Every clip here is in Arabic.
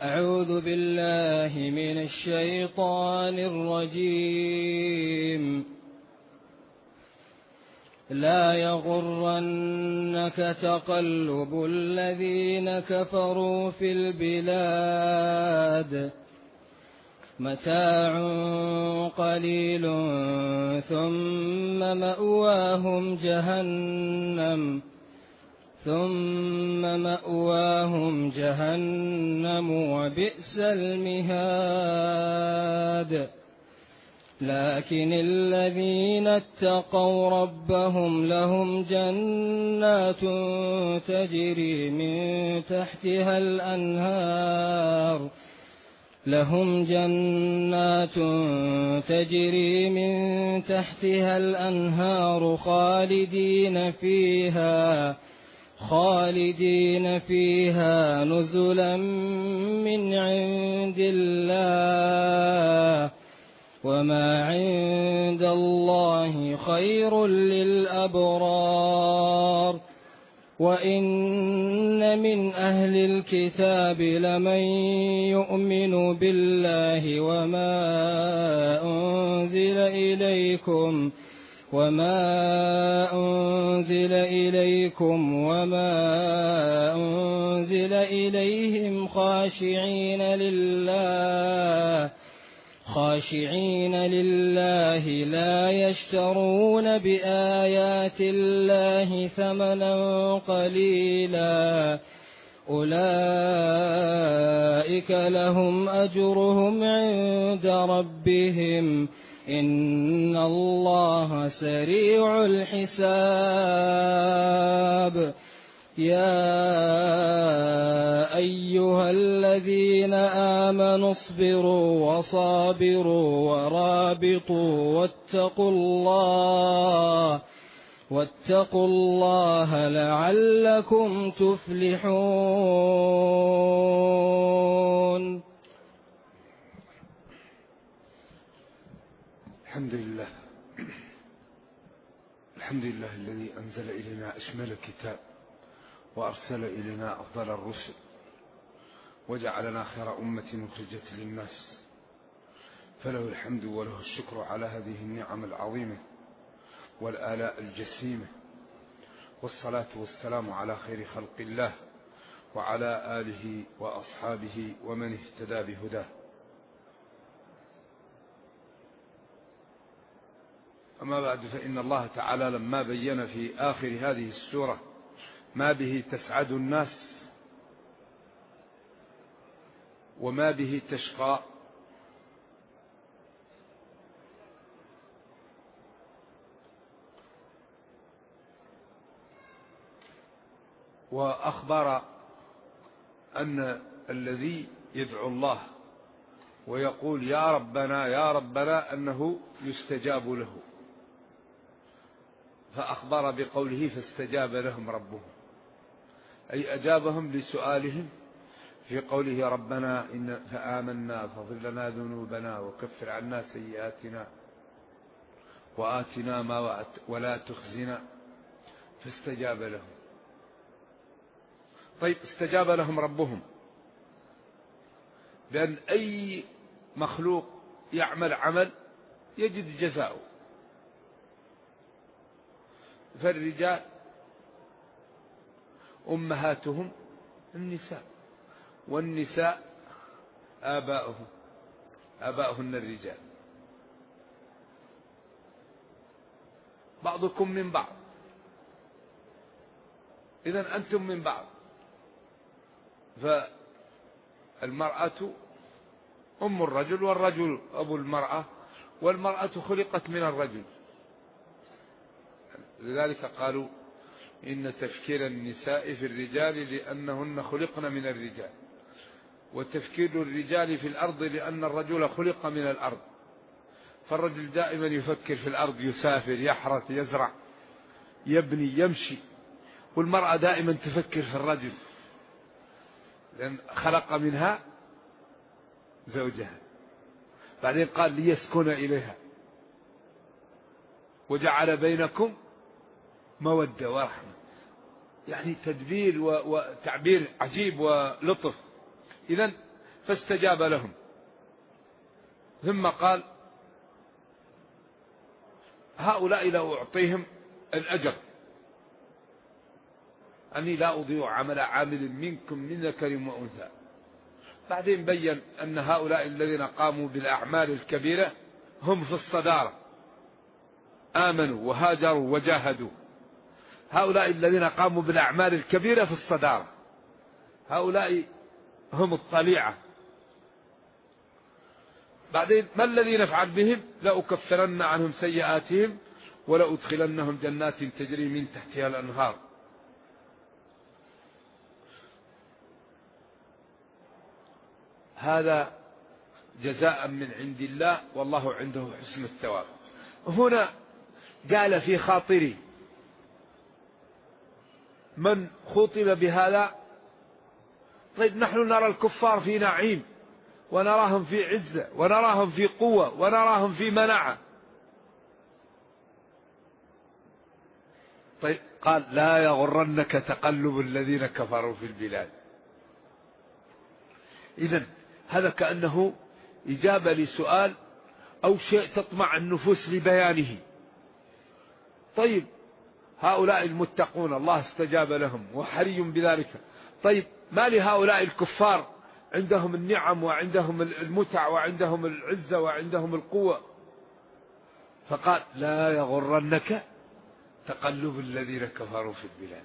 أعوذ بالله من الشيطان الرجيم. لا يغرنك تقلب الذين كفروا في البلاد متاع قليل ثم مأواهم جهنم وبئس المهاد. لكن الذين اتقوا ربهم لهم جنات تجري من تحتها الأنهار خالدين فيها نزلا من عند الله وما عند الله خير للأبرار. وإن من أهل الكتاب لمن يؤمن بالله وما أنزل إليكم وما أنزل إليهم خاشعين لله لا يشترون بآيات الله ثمنا قليلا أولئك لهم أجرهم عند ربهم إن الله سريع الحساب. يا أيها الذين آمنوا اصبروا وصابروا ورابطوا واتقوا الله لعلكم تفلحون. الحمد لله الذي أنزل إلينا أشمل الكتاب وأرسل إلينا أفضل الرسل وجعلنا خير أمة أخرجت للناس، فله الحمد وله الشكر على هذه النعم العظيمة والآلاء الجسيمة، والصلاة والسلام على خير خلق الله وعلى آله وأصحابه ومن اهتدى بهداه. أما بعد، فإن الله تعالى لما بين في آخر هذه السورة ما به تسعد الناس وما به تشقى، وأخبر أن الذي يدعو الله ويقول يا ربنا يا ربنا أنه يستجاب له، فأخبر بقوله فاستجاب لهم ربهم، أي أجابهم لسؤالهم في قوله ربنا فآمنا فاغفر لنا ذنوبنا وكفر عنا سيئاتنا وآتنا ما ولا تخزنا، فاستجاب لهم. طيب، استجاب لهم ربهم بأن أي مخلوق يعمل عمل يجد جزاؤه، فالرجال أمهاتهم النساء، والنساء آباؤهن الرجال، بعضكم من بعض، إذن أنتم من بعض. فالمرأة أم الرجل والرجل أبو المرأة، والمرأة خلقت من الرجل، لذلك قالوا إن تفكير النساء في الرجال لأنهن خلقن من الرجال، وتفكير الرجال في الأرض لأن الرجل خلق من الأرض، فالرجل دائما يفكر في الأرض، يسافر يحرث يزرع يبني يمشي، والمرأة دائما تفكر في الرجل لأن خلق منها زوجها. بعدين قال ليسكن إليها وجعل بينكم مودة ورحمة، يعني تدبير وتعبير عجيب ولطف. إذن فاستجاب لهم. ثم قال هؤلاء لا أعطيهم الأجر، أني لا أضيع عمل عامل منكم من ذكر وأنثى. بعدين بين أن هؤلاء الذين قاموا بالأعمال الكبيرة هم في الصدارة، آمنوا وهاجروا وجاهدوا. هؤلاء الذين قاموا بالأعمال الكبيرة في الصدارة، هؤلاء هم الطليعة. بعدين ما الذي نفعل بهم؟ لأكفرن عنهم سيئاتهم ولأدخلنهم جنات تجري من تحتها الأنهار. هذا جزاء من عند الله والله عنده حسن الثواب. هنا قال في خاطري من خطب بهذا، طيب نحن نرى الكفار في نعيم ونراهم في عزة ونراهم في قوة ونراهم في مناعة، طيب قال لا يغرنك تقلب الذين كفروا في البلاد. إذن هذا كأنه إجابة لسؤال أو شيء تطمع النفوس لبيانه. طيب هؤلاء المتقون الله استجاب لهم وحري بذلك، طيب ما لهؤلاء الكفار عندهم النعم وعندهم المتع وعندهم العزة وعندهم القوة؟ فقال لا يغرنك تقلب الذين كفروا في البلاد،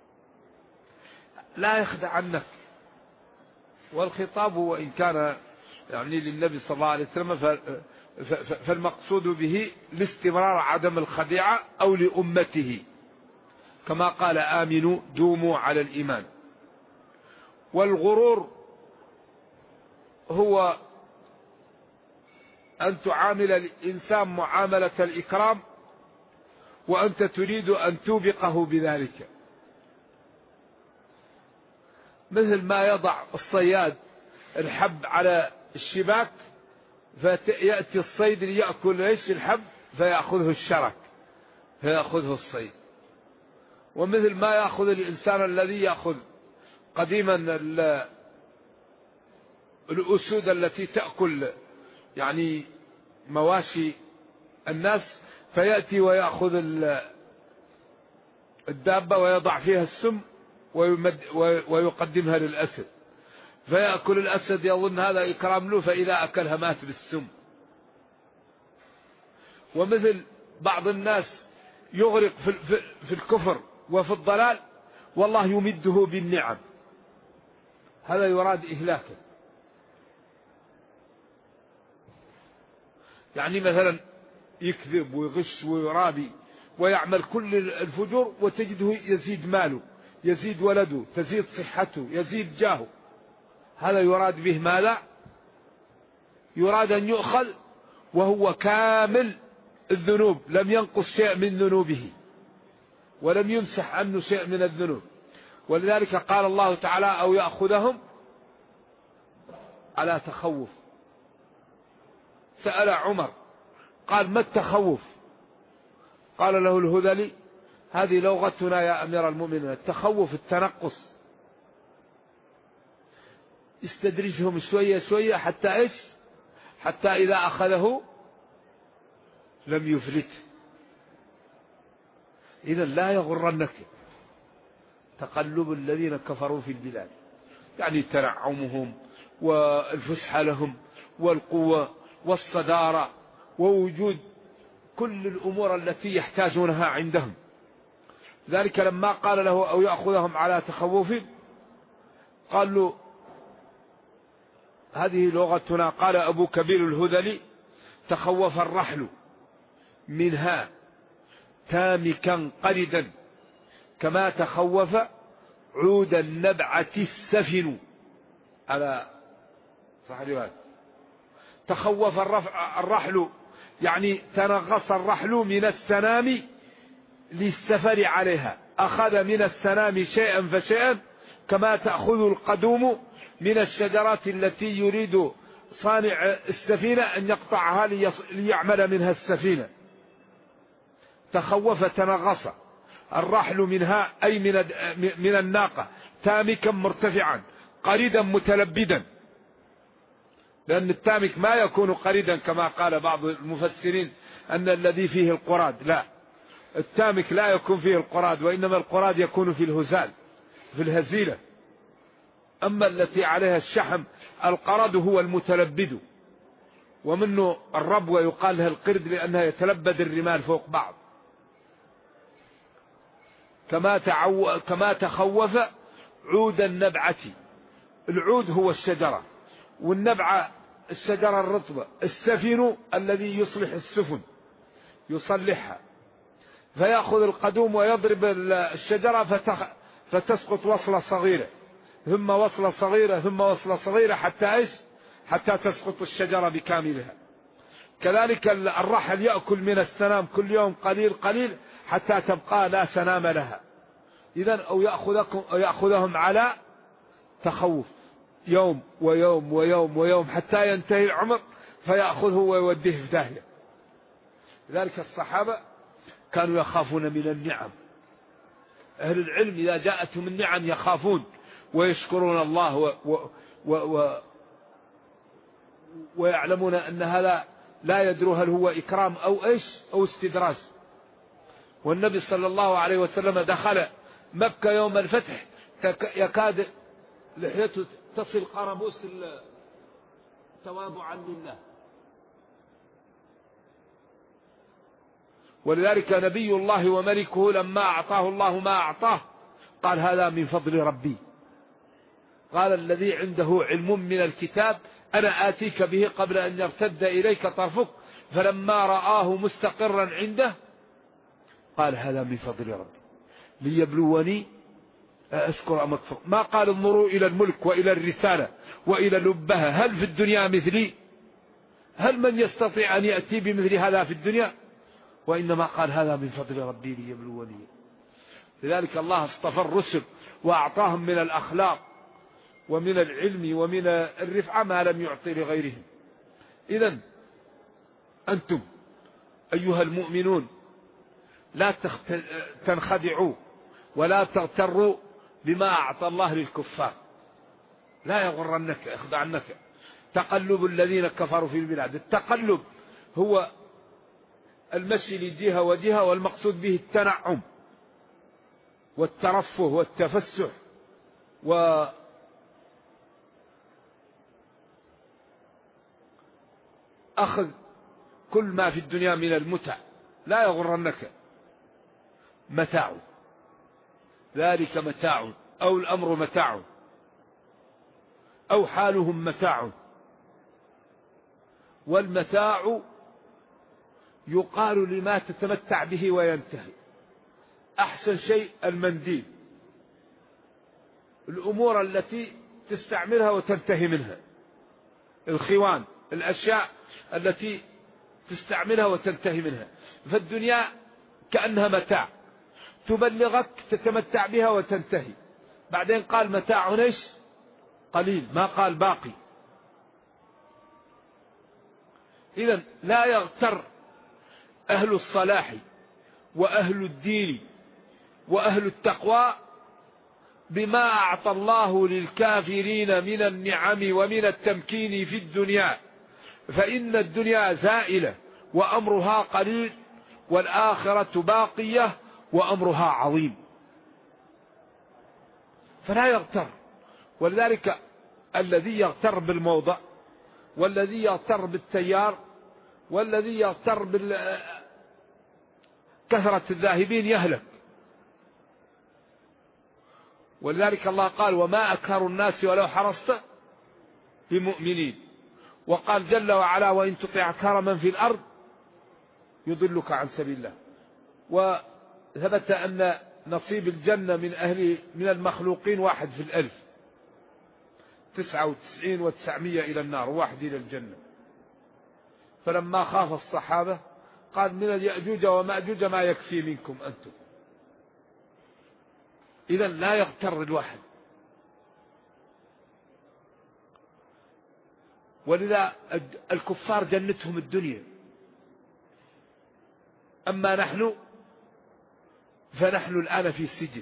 لا يخدعنك. والخطاب وإن كان يعني للنبي صلى الله عليه وسلم فالمقصود به لاستمرار عدم الخديعة أو لأمته، كما قال آمنوا دوموا على الإيمان. والغرور هو أن تعامل الإنسان معاملة الإكرام وأنت تريد أن توبقه بذلك، مثل ما يضع الصياد الحب على الشباك فيأتي الصيد ليأكل ايش الحب فيأخذه الشرك فيأخذه الصيد. ومثل ما يأخذ الإنسان الذي يأخذ قديما الأسود التي تأكل يعني مواشي الناس، فيأتي ويأخذ الدابة ويضع فيها السم ويقدمها للأسد، فيأكل الأسد يظن هذا إكرام له، فإذا أكلها مات بالسم. ومثل بعض الناس يغرق في الكفر وفي الضلال والله يمده بالنعم، هذا يراد إهلاكه. يعني مثلا يكذب ويغش ويرابي ويعمل كل الفجور وتجده يزيد ماله يزيد ولده تزيد صحته يزيد جاهه، هذا يراد به ماذا؟ يراد أن يؤخذ وهو كامل الذنوب، لم ينقص شيء من ذنوبه ولم يمسح عنه شيء من الذنوب. ولذلك قال الله تعالى أو يأخذهم على تخوف. سأل عمر قال ما التخوف؟ قال له الهذلي هذه لغتنا يا أمير المؤمنين، التخوف التنقص، استدرجهم شوية شوية حتى إيش؟ حتى إذا أخذه لم يفلت. إذا لا يغرنك تقلب الذين كفروا في البلاد، يعني تنعمهم والفسحة لهم والقوة والصدارة ووجود كل الأمور التي يحتاجونها عندهم. ذلك لما قال له أو يأخذهم على تخوف قال له هذه لغتنا. قال أبو كبير الهذلي تخوف الرحل منها تامكا قردا كما تخوف عود النبعة السفن. على صحيح تخوف الرحل يعني تنغص الرحل من السنام للسفر عليها، أخذ من السنام شيئا فشيئا كما تأخذ القدوم من الشجرات التي يريد صانع السفينة أن يقطعها ليعمل منها السفينة. تخوف تنغص الرحل منها أي من الناقة تامكا مرتفعا قريدا متلبدا. لأن التامك ما يكون قريدا كما قال بعض المفسرين أن الذي فيه القراد، لا، التامك لا يكون فيه القراد، وإنما القراد يكون في الهزال، في الهزيلة. أما التي عليها الشحم القرد هو المتلبد، ومنه الربوة يقال لها القرد لأنها يتلبد الرمال فوق بعض. كما تخوف عود النبعة، العود هو الشجرة، والنبعة الشجرة الرطبة، السفن الذي يصلح السفن يصلحها، فيأخذ القدوم ويضرب الشجرة فتسقط وصلة صغيرة، ثم وصلة صغيرة، ثم وصلة صغيرة، حتى تسقط الشجرة بكاملها. كذلك الرحل يأكل من السنام كل يوم قليل قليل حتى تبقى لا سنام لها. إذن أو يأخذهم على تخوف، يوم ويوم ويوم ويوم حتى ينتهي العمر فيأخذه ويوديه في داهية. لذلك الصحابة كانوا يخافون من النعم. أهل العلم إذا جاءتهم النعم يخافون ويشكرون الله ويعلمون أن هذا لا يدروا هل هو إكرام أو إيش أو استدراج. والنبي صلى الله عليه وسلم دخل مكة يوم الفتح يكاد لحيته تصل قربوس تواضعا لله. ولذلك نبي الله وملكه لما أعطاه الله ما أعطاه قال هذا من فضل ربي. قال الذي عنده علم من الكتاب أنا آتيك به قبل أن يرتد إليك طرفك، فلما رآه مستقرا عنده قال هذا من فضل ربي ليبلوني أشكر أم أكفر. ما قال انظروا إلى الملك وإلى الرسالة وإلى لبها هل في الدنيا مثلي، هل من يستطيع أن يأتي بمثل هذا في الدنيا، وإنما قال هذا من فضل ربي ليبلوني. لذلك الله اصطفى الرسل وأعطاهم من الأخلاق ومن العلم ومن الرفعة ما لم يعطي لغيرهم. إذن أنتم أيها المؤمنون لا تنخدعوا ولا تغتروا بما أعطى الله للكفار، لا يغرنك يخدعنك تقلب الذين كفروا في البلاد. التقلب هو المشي لجهة وجهة، والمقصود به التنعم والترفه والتفسح وأخذ كل ما في الدنيا من المتع. لا يغرنك متاع، ذلك متاع أو الأمر متاع أو حالهم متاع. والمتاع يقال لما تتمتع به وينتهي. أحسن شيء المنديل، الأمور التي تستعملها وتنتهي منها، الخوان، الأشياء التي تستعملها وتنتهي منها. فالدنيا كأنها متاع تبلغك تتمتع بها وتنتهي. بعدين قال متاع ايش قليل، ما قال باقي. إذن لا يغتر أهل الصلاح وأهل الدين وأهل التقوى بما أعطى الله للكافرين من النعم ومن التمكين في الدنيا، فإن الدنيا زائلة وأمرها قليل، والآخرة باقية وأمرها عظيم. فلا يغتر. ولذلك الذي يغتر بالموضع، والذي يغتر بالتيار، والذي يغتر بكثرة الذاهبين يهلك. ولذلك الله قال وما أكثر الناس ولو حرصت بمؤمنين. وقال جل وعلا وإن تطع أكثر من في الأرض يضلك عن سبيل الله. وثبت أن نصيب الجنة من المخلوقين 1 في 1000، 99 و900 إلى النار، 1 إلى الجنة. فلما خاف الصحابة قال من اليأجوج ومأجوج ما يكفي منكم أنتم. إذن لا يغتر الواحد. ولذا الكفار جنتهم الدنيا، أما نحن فنحن الآن في السجن.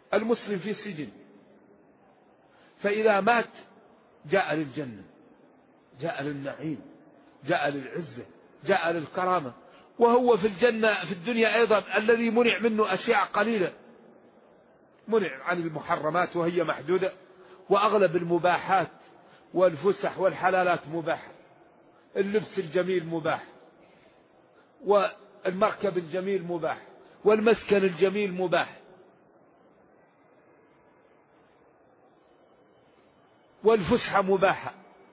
المسلم في السجن، فإذا مات جاء للجنة، جاء للنعيم، جاء للعزة، جاء للكرامة. وهو في الجنة في الدنيا أيضا الذي منع منه أشياء قليلة، منع عن المحرمات وهي محدودة، وأغلب المباحات والفسح والحلالات مباحة. اللبس الجميل مباح، والمركب الجميل مباح، والمسكن الجميل مباح، والفسحة مباحة،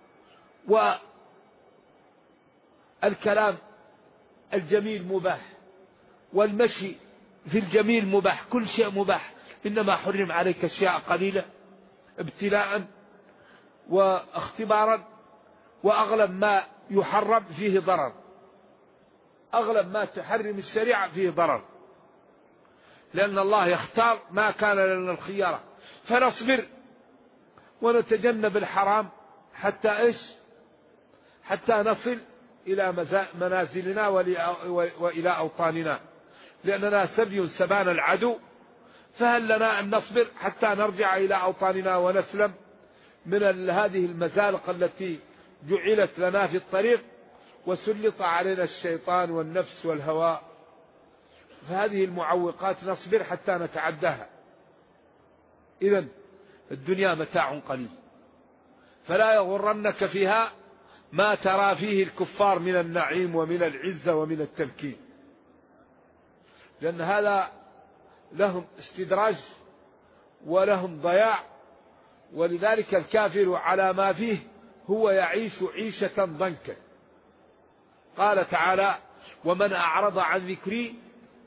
والكلام الجميل مباح، والمشي في الجميل مباح، كل شيء مباح. إنما حرم عليك أشياء قليلة ابتلاء واختبارا، وأغلب ما يحرم فيه ضرر، أغلب ما تحرم الشريعة فيه ضرر، لأن الله يختار ما كان لنا الخيارة. فنصبر ونتجنب الحرام حتى إيش؟ حتى نصل إلى منازلنا وإلى أوطاننا، لأننا سبي سبان العدو، فهل لنا أن نصبر حتى نرجع إلى أوطاننا ونسلم من هذه المزالق التي جعلت لنا في الطريق وسلط علينا الشيطان والنفس والهواء. فهذه المعوقات نصبر حتى نتعداها. إذن الدنيا متاع قليل، فلا يغرنك فيها ما ترى فيه الكفار من النعيم ومن العزة ومن التمكين، لأن هذا لهم استدراج ولهم ضياع. ولذلك الكافر على ما فيه هو يعيش عيشة ضنكا. قال تعالى: ومن أعرض عن ذكري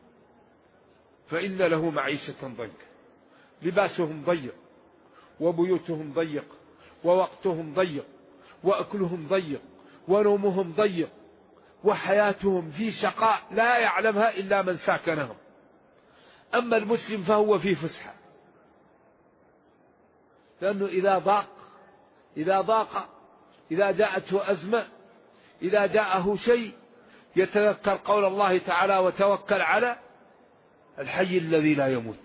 فإن له معيشة ضنكا. لباسهم ضيق، وبيوتهم ضيق، ووقتهم ضيق، وأكلهم ضيق، ونومهم ضيق، وحياتهم في شقاء لا يعلمها إلا من ساكنهم. أما المسلم فهو في فسحة، لأنه إذا ضاق إذا جاءته أزمة، إذا جاءه شيء يتذكر قول الله تعالى: وتوكل على الحي الذي لا يموت.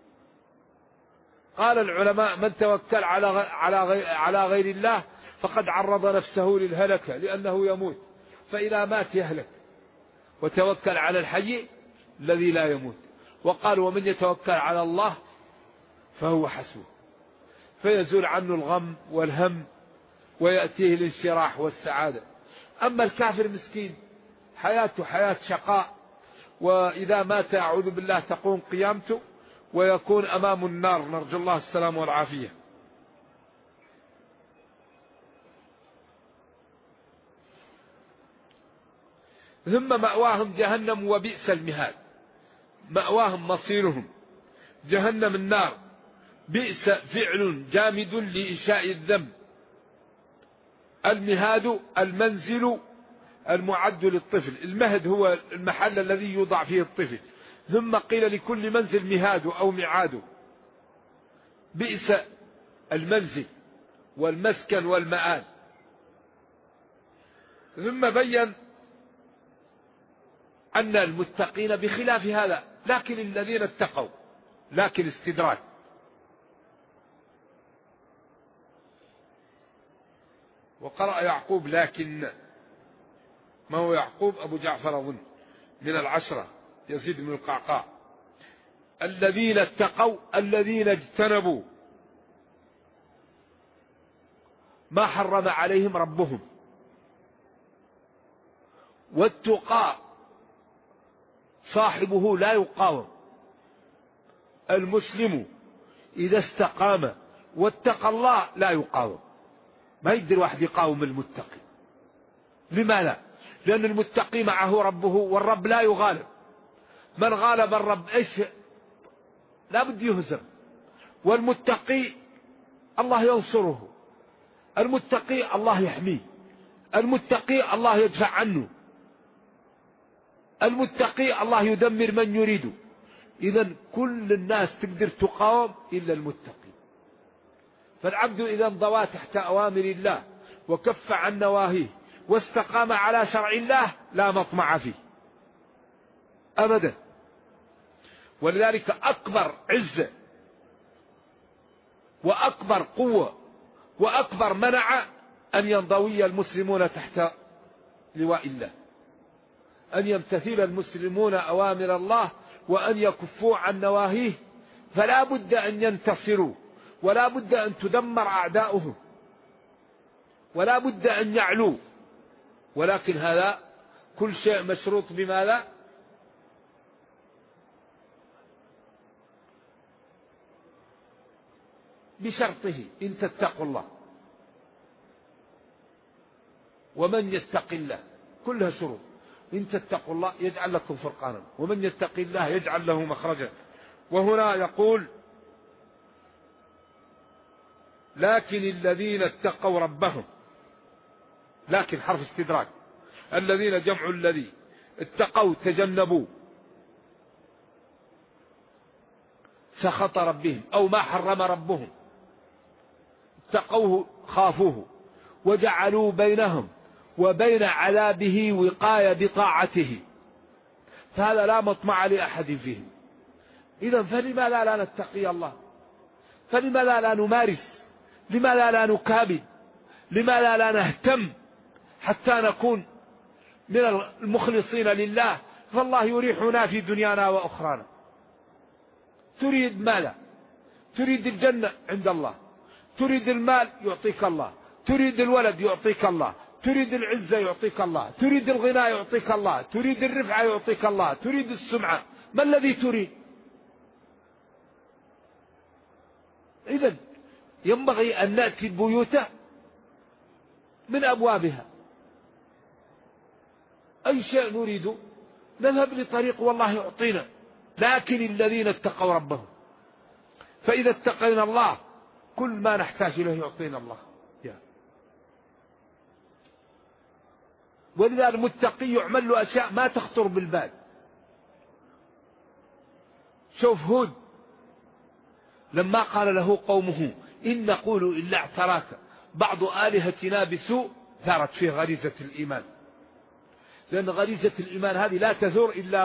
قال العلماء: من توكل على غير الله فقد عرض نفسه للهلكة، لأنه يموت، فإذا مات يهلك. وتوكل على الحي الذي لا يموت. وقال: ومن يتوكل على الله فهو حسبه، فيزول عنه الغم والهم ويأتيه الانشراح والسعادة. أما الكافر مسكين حياته حياة شقاء، وإذا مات أعوذ بالله تقوم قيامته ويكون أمام النار، نرجو الله السلام والعافية. ثم مأواهم جهنم وبئس المهاد. مأواهم مصيرهم جهنم النار. بئس فعل جامد لإنشاء الذنب. المهاد المنزل المعد للطفل. المهد هو المحل الذي يوضع فيه الطفل. ثم قيل لكل منزل مهاد أو معاد. بئس المنزل والمسكن والمآل. ثم بين أن المتقين بخلاف هذا، لكن الذين اتقوا، لكن استدراك. وقرأ يعقوب لكن، ما هو يعقوب؟ أبو جعفر أظن من العشرة، يزيد بن القعقاع. الذين اتقوا الذين اجتنبوا ما حرم عليهم ربهم. والتقى صاحبه لا يقاوم. المسلم إذا استقام واتقى الله لا يقاوم. ما يقدر واحد يقاوم المتقي. لماذا؟ لأن المتقي معه ربه، والرب لا يغالب. من غالب الرب إيش؟ لا بد يهزم. والمتقي الله ينصره، المتقي الله يحميه، المتقي الله يدفع عنه، المتقي الله يدمر من يريده. إذن كل الناس تقدر تقاوم إلا المتقي. فالعبد إذا انضوى تحت أوامر الله وكف عن نواهيه واستقام على شرع الله لا مطمع فيه أبدا. ولذلك أكبر عزة وأكبر قوة وأكبر منع أن ينضوي المسلمون تحت لواء الله، أن يمتثل المسلمون أوامر الله وأن يكفوا عن نواهيه، فلا بد أن ينتصروا، ولا بد أن تدمر أعداؤهم، ولا بد أن يعلوا. ولكن هذا كل شيء مشروط بماذا؟ بشرطه إن تتقوا الله. ومن يتق الله، كلها شروط. إن تتقوا الله يجعل لكم فرقانا، ومن يتق الله يجعل له مخرجا. وهنا يقول لكن الذين اتقوا ربهم، لكن حرف استدراك، الذين جمع الذي، اتقوا تجنبوا سخط ربهم أو ما حرم ربهم، اتقوه خافوه، وجعلوا بينهم وبين عذابه وقاية بطاعته، فهذا لا مطمع لأحد فيه. إذن فلماذا لا نتقي الله؟ فلماذا لا نمارس؟ لماذا لا نكابد؟ لماذا لا نهتم حتى نكون من المخلصين لله؟ فالله يريحنا في دنيانا وأخرانا. تريد ماذا؟ تريد الجنة عند الله، تريد المال يعطيك الله، تريد الولد يعطيك الله، تريد العزة يعطيك الله، تريد الغنى يعطيك الله، تريد الرفعة يعطيك الله، تريد السمعة. ما الذي تريد؟ إذن ينبغي أن نأتي البيوت من أبوابها. أي شيء نريد نذهب لطريق والله يعطينا. لكن الذين اتقوا ربهم، فإذا اتقينا الله كل ما نحتاج إليه يعطينا الله. ولذا المتقي يعمل له أشياء ما تخطر بالبال. شوف هود لما قال له قومه إن نقول إلا اعتراك بعض آلهتنا بسوء، ثارت فيه غريزة الإيمان، لأن غريزة الإيمان هذه لا تثور إلا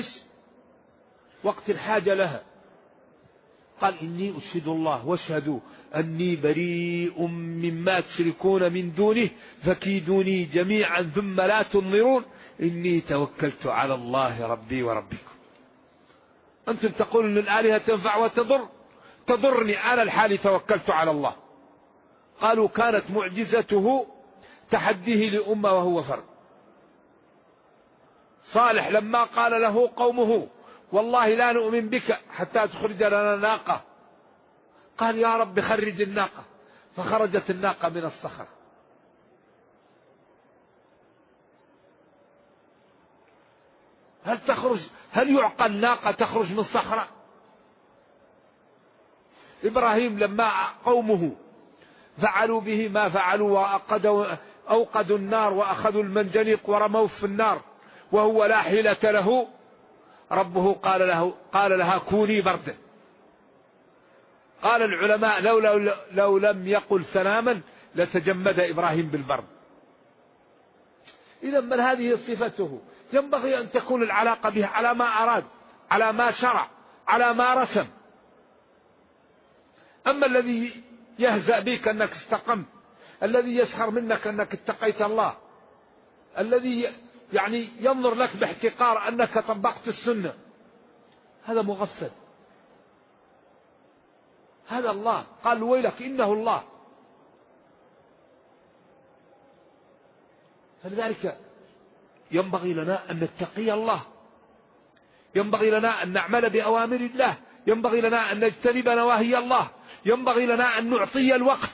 وقت الحاجة لها. قال إني أشهد الله واشهدوا أني بريء مما تشركون من دونه فكيدوني جميعا ثم لا تنظرون إني توكلت على الله ربي وربكم. أنتم تقولون أن الآلهة تنفع وتضر، تضرني أنا الحالي توكلت على الله. قالوا كانت معجزته تحديه لأمة وهو فرد. صالح لما قال له قومه والله لا نؤمن بك حتى تخرج لنا ناقة، قال يا رب خرج الناقة، فخرجت الناقة من الصخرة. هل يعقل ناقة تخرج من صخرة؟ إبراهيم لما قومه فعلوا به ما فعلوا وأوقدوا النار وأخذوا المنجنيق ورموه في النار وهو لا حيلة له، ربه قال لها كوني بردا. قال العلماء لو لم يقل سلاما لتجمد إبراهيم بالبرد. إذا من هذه صفته ينبغي أن تكون العلاقة به على ما أراد، على ما شرع، على ما رسم. أما الذي يهزأ بك أنك استقمت، الذي يسخر منك أنك اتقيت الله، الذي يعني ينظر لك باحتقار أنك طبقت السنة، هذا مغفل. هذا الله قال ويلك إنه الله. فلذلك ينبغي لنا أن نتقي الله، ينبغي لنا أن نعمل بأوامر الله، ينبغي لنا أن نجتنب نواهي الله، ينبغي لنا أن نعطي الوقت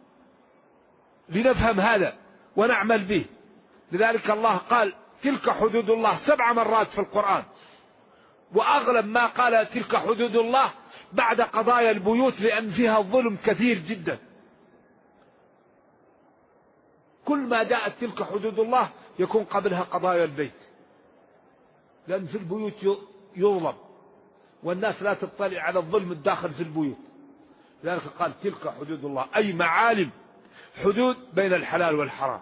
لنفهم هذا ونعمل به. لذلك الله قال تلك حدود الله 7 مرات في القرآن، وأغلب ما قال تلك حدود الله بعد قضايا البيوت، لأن فيها الظلم كثير جدا. كل ما جاءت تلك حدود الله يكون قبلها قضايا البيت، لأن في البيوت يظلم والناس لا تطلع على الظلم الداخل في البيوت. لذلك قال تلك حدود الله، أي معالم، حدود بين الحلال والحرام.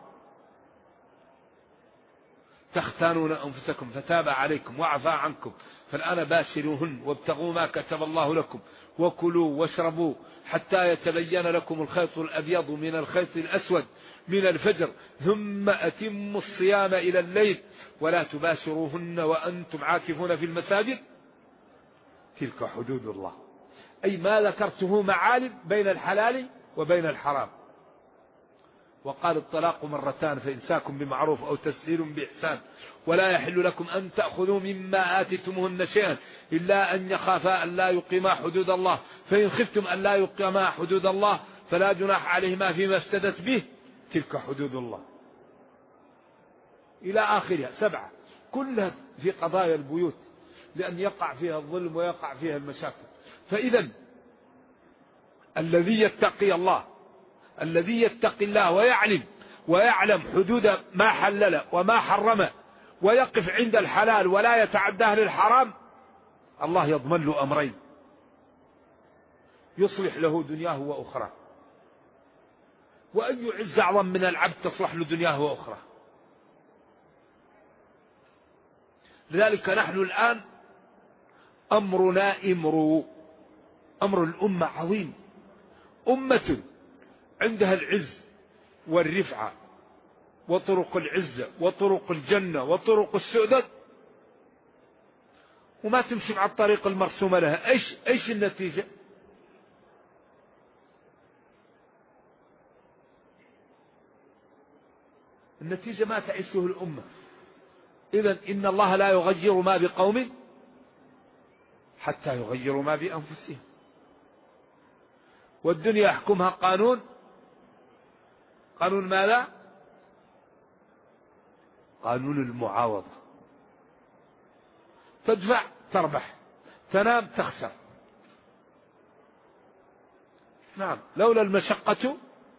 تختانون أنفسكم فتاب عليكم وعفى عنكم فالآن باشروهن وابتغوا ما كتب الله لكم وكلوا واشربوا حتى يتبين لكم الخيط الأبيض من الخيط الأسود من الفجر ثم أتموا الصيام إلى الليل ولا تباشروهن وأنتم عاكفون في المساجد تلك حدود الله. أي ما ذكرته معالم بين الحلال وبين الحرام. وقال الطلاق مرتان فإمساك بمعروف أو تسريح بإحسان ولا يحل لكم أن تأخذوا مما آتيتموهن شيئا إلا أن يخافا أن لا يقيما حدود الله فإن خفتم أن لا يقيما حدود الله فلا جناح عليهما فيما افتدت به تلك حدود الله إلى آخرها 7 كلها في قضايا البيوت لأن يقع فيها الظلم ويقع فيها المشاكل. فإذا الذي يتقي الله الذي يتقي الله ويعلم حدود ما حلل وما حرم ويقف عند الحلال ولا يتعداه للحرام الله يضمن له أمرين يصلح له دنياه وأخرى. وأي عز أعظم من العبد تصلح له دنياه وأخرى. لذلك نحن الآن أمرنا أمر الأمة عظيم. أمة عندها العز والرفعة وطرق العزة وطرق الجنة وطرق السؤدد وما تمشي مع الطريق المرسومة لها. ايش النتيجة؟ النتيجة ما تعيشه الأمة. إذن إن الله لا يغير ما بقوم حتى يغيروا ما بأنفسهم. والدنيا يحكمها قانون ماذا؟ قانون المعاوضة. تدفع تربح تنام تخسر. نعم لولا المشقة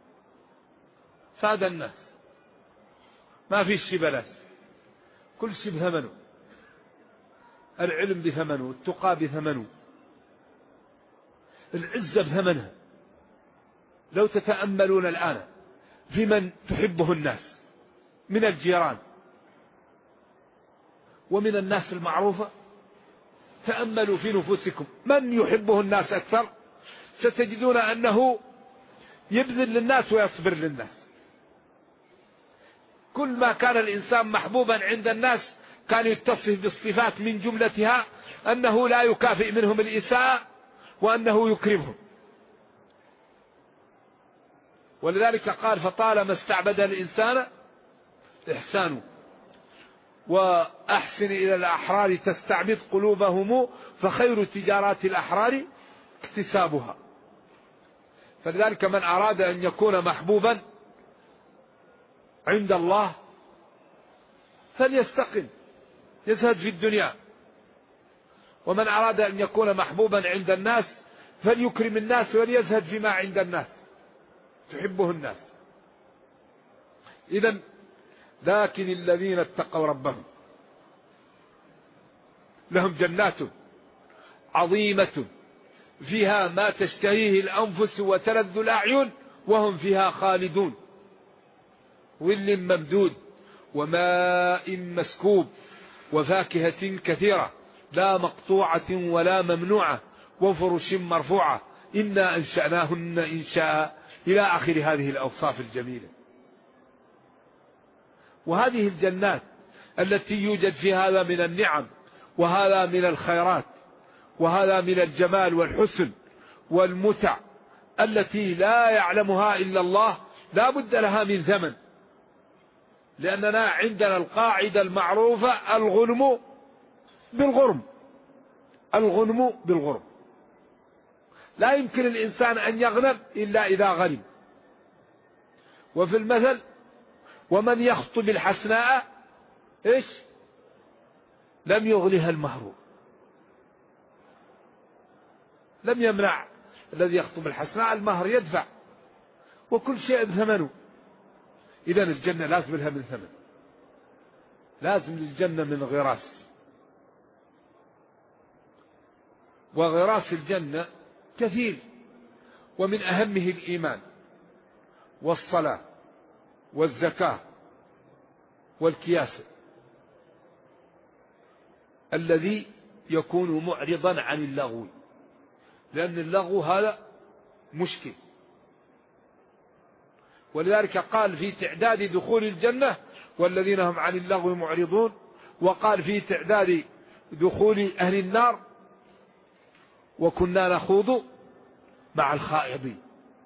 ساد الناس. ما في شيء بلاش كل شيء بثمنه. العلم بثمنه التقى بثمنه العزة بثمنها. لو تتأملون الآن في من تحبه الناس من الجيران ومن الناس المعروفة تأملوا في نفوسكم من يحبه الناس أكثر ستجدون أنه يبذل للناس ويصبر للناس. كل ما كان الإنسان محبوبا عند الناس كان يتصف بالصفات من جملتها أنه لا يكافئ منهم الإساءة وأنه يكرمهم. ولذلك قال فطالما استعبد الإنسان إحسانه وأحسن إلى الأحرار تستعبد قلوبهم فخير تجارات الأحرار اكتسابها. فلذلك من أراد أن يكون محبوبا عند الله فليستقم يزهد في الدنيا. ومن أراد أن يكون محبوبا عند الناس فليكرم الناس وليزهد فيما عند الناس تحبه الناس. إذن لكن الذين اتقوا ربهم لهم جنات عظيمة فيها ما تشتهيه الأنفس وتلذ الأعين وهم فيها خالدون ظل ممدود وماء مسكوب وفاكهة كثيرة لا مقطوعة ولا ممنوعة وفرش مرفوعة إنا أنشأناهن إنشاء إلى آخر هذه الأوصاف الجميلة. وهذه الجنات التي يوجد في هذا من النعم وهذا من الخيرات وهذا من الجمال والحسن والمتع التي لا يعلمها إلا الله لا بد لها من ثمن. لأننا عندنا القاعدة المعروفة الغنم بالغرم. الغنم بالغرم. لا يمكن الإنسان أن يغنم إلا إذا غنم. وفي المثل ومن يخطب الحسناء إيش لم يغلها المهر. لم يمنع الذي يخطب الحسناء المهر يدفع وكل شيء بثمنه. إذن الجنة لازم لها من ثمن. لازم للجنة من غراس. وغراس الجنة كثير ومن أهمه الإيمان والصلاة والزكاة والكياسة الذي يكون معرضا عن اللغو لأن اللغو هذا مشكل. ولذلك قال في تعداد دخول الجنة والذين هم عن اللغو معرضون، وقال في تعداد دخول أهل النار وكنا نخوض مع الخائضين.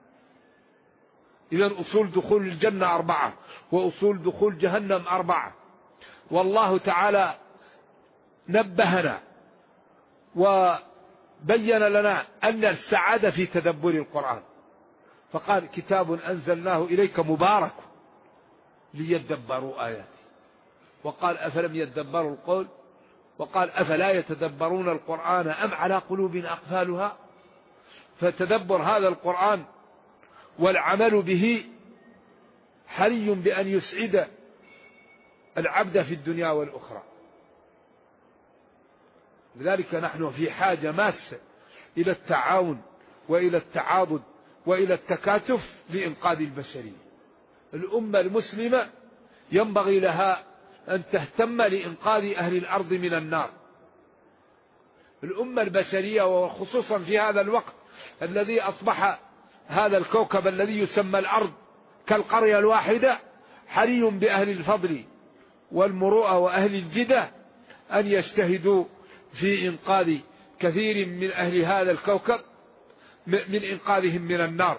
إذن أصول دخول الجنة 4 وأصول دخول جهنم 4. والله تعالى نبهنا وبين لنا أن السعادة في تدبر القرآن، فقال كتاب أنزلناه إليك مبارك ليدبروا آياته، وقال أفلم يدبروا القول، وقال أفلا يتدبرون القرآن أم على قلوب أقفالها. فتدبر هذا القرآن والعمل به حري بأن يسعد العبد في الدنيا والأخرى. لذلك نحن في حاجة ماسة إلى التعاون وإلى التعاضد وإلى التكاتف لإنقاذ البشرية. الأمة المسلمة ينبغي لها أن تهتم لإنقاذ أهل الأرض من النار. الأمة البشرية وخصوصا في هذا الوقت الذي أصبح هذا الكوكب الذي يسمى الأرض كالقرية الواحدة، حري بأهل الفضل والمروءة وأهل الجدة أن يجتهدوا في إنقاذ كثير من أهل هذا الكوكب من إنقاذهم من النار،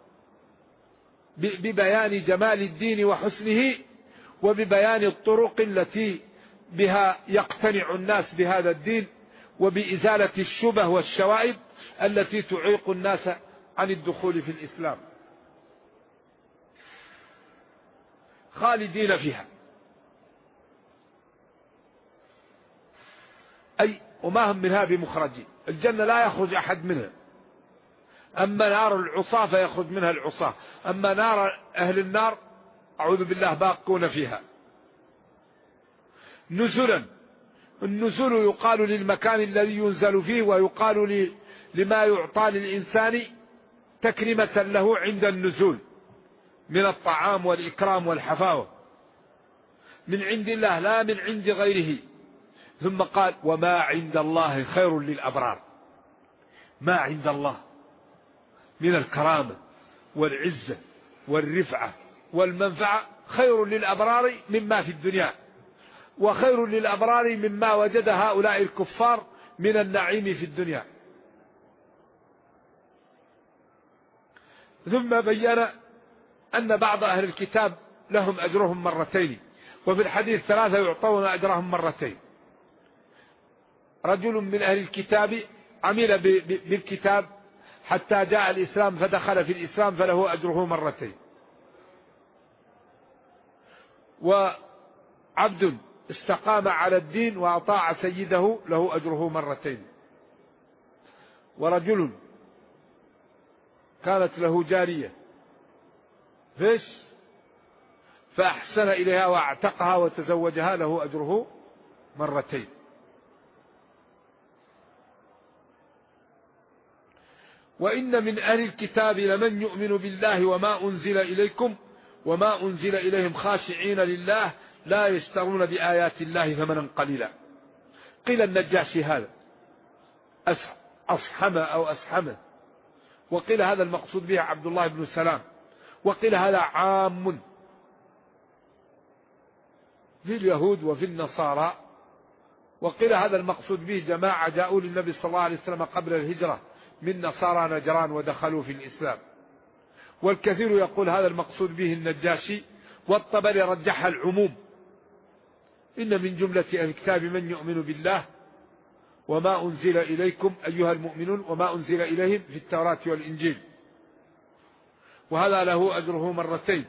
ببيان جمال الدين وحسنه، وببيان الطرق التي بها يقتنع الناس بهذا الدين، وبإزالة الشبه والشوائب التي تعيق الناس عن الدخول في الإسلام، خالدين فيها. أي وما هم منها بمخرجين. الجنة لا يخرج أحد منها. أما نار العصاة فيخرج منها العصاة، أما نار أهل النار أعوذ بالله باقون فيها. نزلا، النزول يقال للمكان الذي ينزل فيه، ويقال لما يعطى للإنسان تكريمة له عند النزول من الطعام والإكرام والحفاوة من عند الله لا من عند غيره. ثم قال وما عند الله خير للأبرار. ما عند الله من الكرامة والعزة والرفعة والمنفعة خير للأبرار مما في الدنيا، وخير للأبرار مما وجد هؤلاء الكفار من النعيم في الدنيا. ثم بين أن بعض أهل الكتاب لهم أجرهم مرتين، وفي الحديث 3 يعطون أجرهم مرتين. رجل من أهل الكتاب عمل بالكتاب حتى جاء الإسلام فدخل في الإسلام فله أجره مرتين، وعبد استقام على الدين وأطاع سيده له أجره مرتين، ورجل كانت له جارية فأحسن إليها واعتقها وتزوجها له أجره مرتين. وإن من أهل الكتاب لمن يؤمن بالله وما أنزل إليكم وما أنزل إليهم خاشعين لله لا يشترون بآيات الله ثمنا قليلا. قيل النجاشي هذا أصحمه أو أسحمه، وقيل هذا المقصود به عبد الله بن سلام، وقيل هذا عام في اليهود وفي النصارى، وقيل هذا المقصود به جماعة جاءوا للنبي صلى الله عليه وسلم قبل الهجرة من نصارى نجران ودخلوا في الإسلام. والكثير يقول هذا المقصود به النجاشي، والطبري رجحها العموم. إن من جملة أهل الكتاب من يؤمن بالله وما أنزل إليكم أيها المؤمنون وما أنزل إليهم في التوراة والإنجيل، وهذا له أجره مرتين.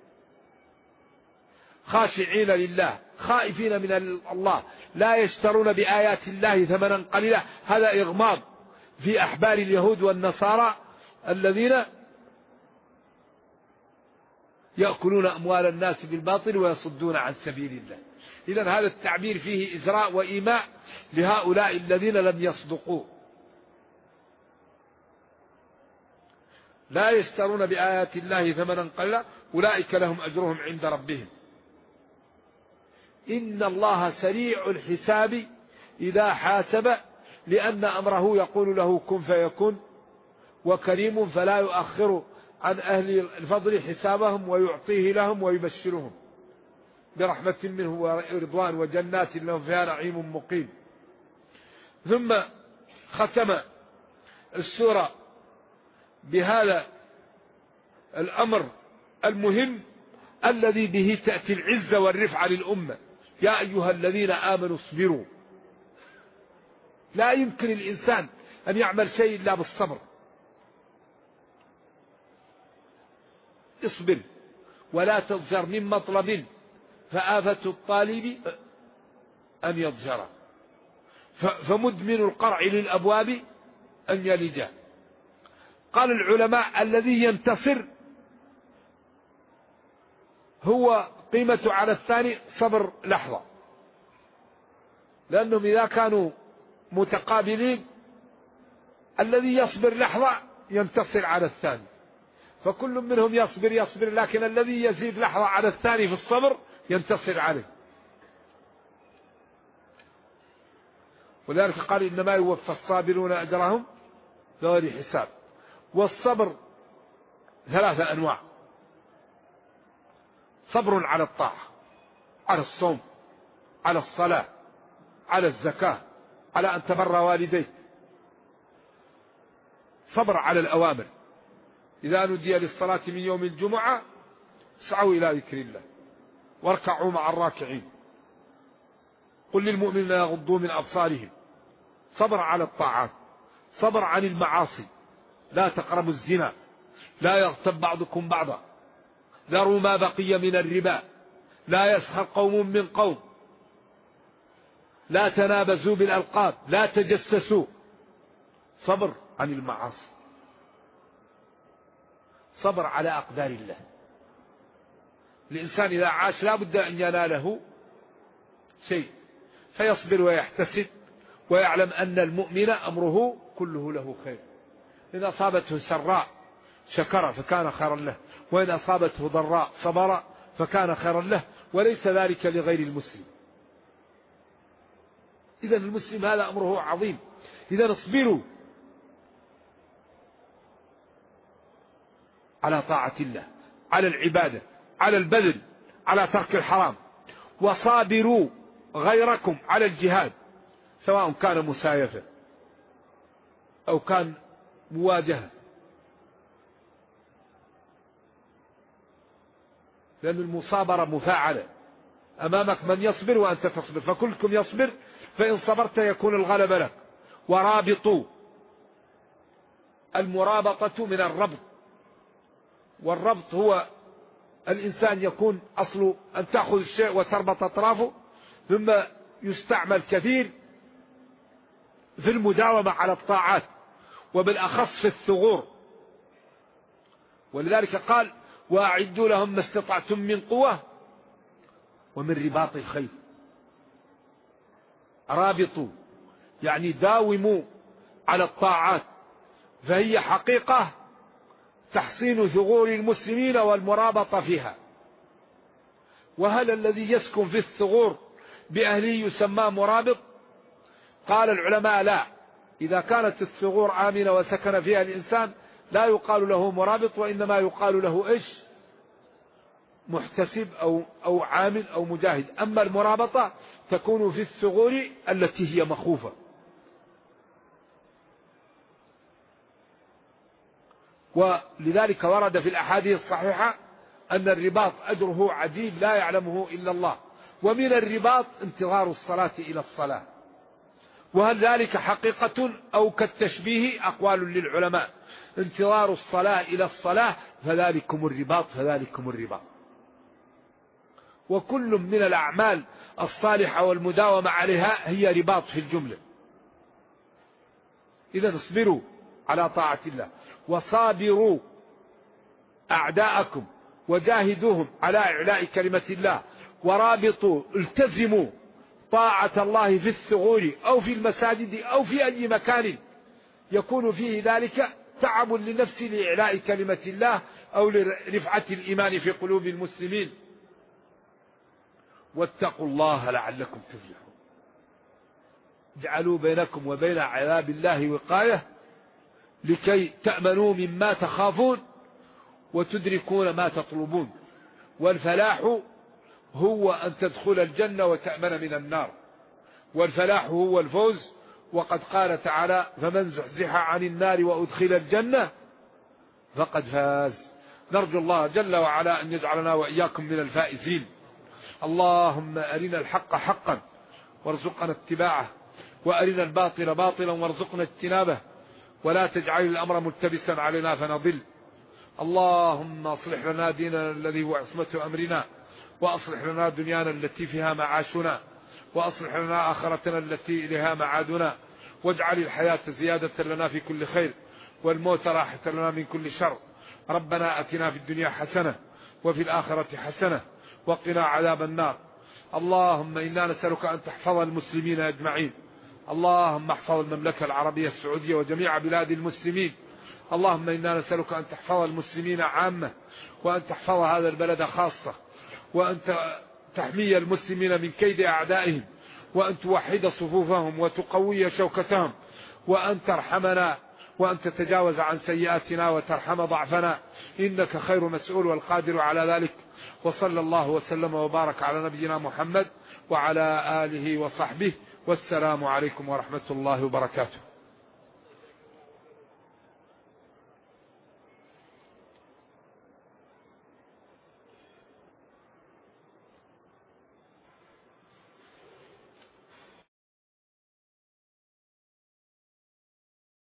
خاشعين لله، خائفين من الله، لا يشترون بآيات الله ثمنا قليلا. هذا إغماض في أحبار اليهود والنصارى الذين يأكلون أموال الناس بالباطل ويصدون عن سبيل الله. إذن هذا التعبير فيه إزراء وإيماء لهؤلاء الذين لم يصدقوا. لا يشترون بآيات الله ثمنا قليلا أولئك لهم أجرهم عند ربهم. إن الله سريع الحساب إذا حاسب، لأن أمره يقول له كن فيكون وكريم فلا يؤخر عن أهل الفضل حسابهم ويعطيه لهم ويبشرهم برحمة منه ورضوان وجنات لهم فيها نعيم مقيم. ثم ختم السورة بهذا الأمر المهم الذي به تأتي العزة والرفعة للأمة: يا أيها الذين آمنوا اصبروا. لا يمكن الإنسان أن يعمل شيء إلا بالصبر. اصبر ولا تضجر من مطلب فآفة الطالب أن يضجر، فمدمن القرع للأبواب أن يلج. قال العلماء: الذي ينتصر هو قيمة على الثاني صبر لحظة، لأنهم إذا كانوا متقابلين الذي يصبر لحظة ينتصر على الثاني، فكل منهم يصبر، لكن الذي يزيد لحظة على الثاني في الصبر ينتصر عليه. ولذلك قال: إنما يوفى الصابرون أجرهم بغير حساب. والصبر 3 أنواع: صبر على الطاعة، على الصوم، على الصلاة، على الزكاة، على أن تبر والديك. صبر على الأوامر: إذا نودي للصلاة من يوم الجمعة اسعوا إلى ذكر الله واركعوا مع الراكعين، قل للمؤمنين يغضوا من أبصارهم. صبر على الطاعات. صبر عن المعاصي: لا تقربوا الزنا، لا يغتب بعضكم بعضا، ذروا ما بقي من الربا، لا يسخر قوم من قوم، لا تنابزوا بالألقاب، لا تجسسوا. صبر عن المعاصي. صبر على أقدار الله. الإنسان إذا عاش لا بد أن يناله شيء، فيصبر ويحتسب ويعلم أن المؤمن أمره كله له خير. إن أصابته سراء شكر فكان خيرا له، وإن أصابته ضراء صبر فكان خيرا له، وليس ذلك لغير المسلم. إذن المسلم هذا أمره عظيم. إذن اصبروا على طاعة الله، على العبادة، على البذل، على ترك الحرام. وصابروا غيركم على الجهاد، سواء كان مسايفة أو كان مواجهة، لأن المصابرة مفاعلة. أمامك من يصبر وأنت تصبر، فكلكم يصبر، فإن صبرت يكون الغلب لك. ورابطوا. المرابطة من الربط، والربط هو الإنسان يكون أصله أن تأخذ الشيء وتربط أطرافه، ثم يستعمل كثير في المداومة على الطاعات، وبالأخص في الثغور. ولذلك قال: وأعدوا لهم ما استطعتم من قوة ومن رباط الخيل. رابطوا يعني داوموا على الطاعات، فهي حقيقة تحصين ثغور المسلمين والمرابطة فيها. وهل الذي يسكن في الثغور بأهله يسمى مرابط؟ قال العلماء: لا، إذا كانت الثغور آمنة وسكن فيها الإنسان لا يقال له مرابط، وإنما يقال له إيش؟ محتسب أو عامل أو مجاهد. أما المرابطة تكون في الثغور التي هي مخوفة. ولذلك ورد في الأحاديث الصحيحة أن الرباط أجره عجيب لا يعلمه إلا الله. ومن الرباط انتظار الصلاة إلى الصلاة. وهل ذلك حقيقة أو كالتشبيه؟ أقوال للعلماء. انتظار الصلاة إلى الصلاة فذلكم الرباط، فذلكم الرباط. وكل من الأعمال الصالحة والمداومة عليها هي رباط في الجملة. إذا اصبروا على طاعة الله، وصابروا أعداءكم وجاهدوهم على إعلاء كلمة الله، ورابطوا التزموا طاعة الله في الثغور أو في المساجد أو في أي مكان يكون فيه ذلك تعب للنفس لإعلاء كلمة الله أو لرفعة الإيمان في قلوب المسلمين. واتقوا الله لعلكم تفلحون. اجعلوا بينكم وبين عذاب الله وقاية، لكي تأمنوا مما تخافون وتدركون ما تطلبون. والفلاح هو أن تدخل الجنة وتأمن من النار، والفلاح هو الفوز. وقد قال تعالى: فمن زحزح عن النار وأدخل الجنة فقد فاز. نرجو الله جل وعلا أن يجعلنا وإياكم من الفائزين. اللهم أرنا الحق حقا وارزقنا اتباعه، وأرنا الباطل باطلا وارزقنا اجتنابه، ولا تجعل الأمر ملتبسا علينا فنضل. اللهم أصلح لنا ديننا الذي هو عصمة أمرنا، وأصلح لنا دنيانا التي فيها معاشنا، وأصلح لنا آخرتنا التي إليها معادنا، واجعل الحياة زيادة لنا في كل خير، والموت راحة لنا من كل شر. ربنا أتنا في الدنيا حسنة وفي الآخرة حسنة وقنا عذاب النار. اللهم إنا نسألك أن تحفظ المسلمين أجمعين. اللهم احفظ المملكة العربية السعودية وجميع بلاد المسلمين. اللهم إنا نسألك أن تحفظ المسلمين عامة، وأن تحفظ هذا البلد خاصة، وأن تحمي المسلمين من كيد أعدائهم، وأن توحد صفوفهم وتقوي شوكتهم، وأن ترحمنا، وأن تتجاوز عن سيئاتنا وترحم ضعفنا، إنك خير مسؤول والقادر على ذلك. وصلى الله وسلم وبارك على نبينا محمد وعلى آله وصحبه، والسلام عليكم ورحمة الله وبركاته.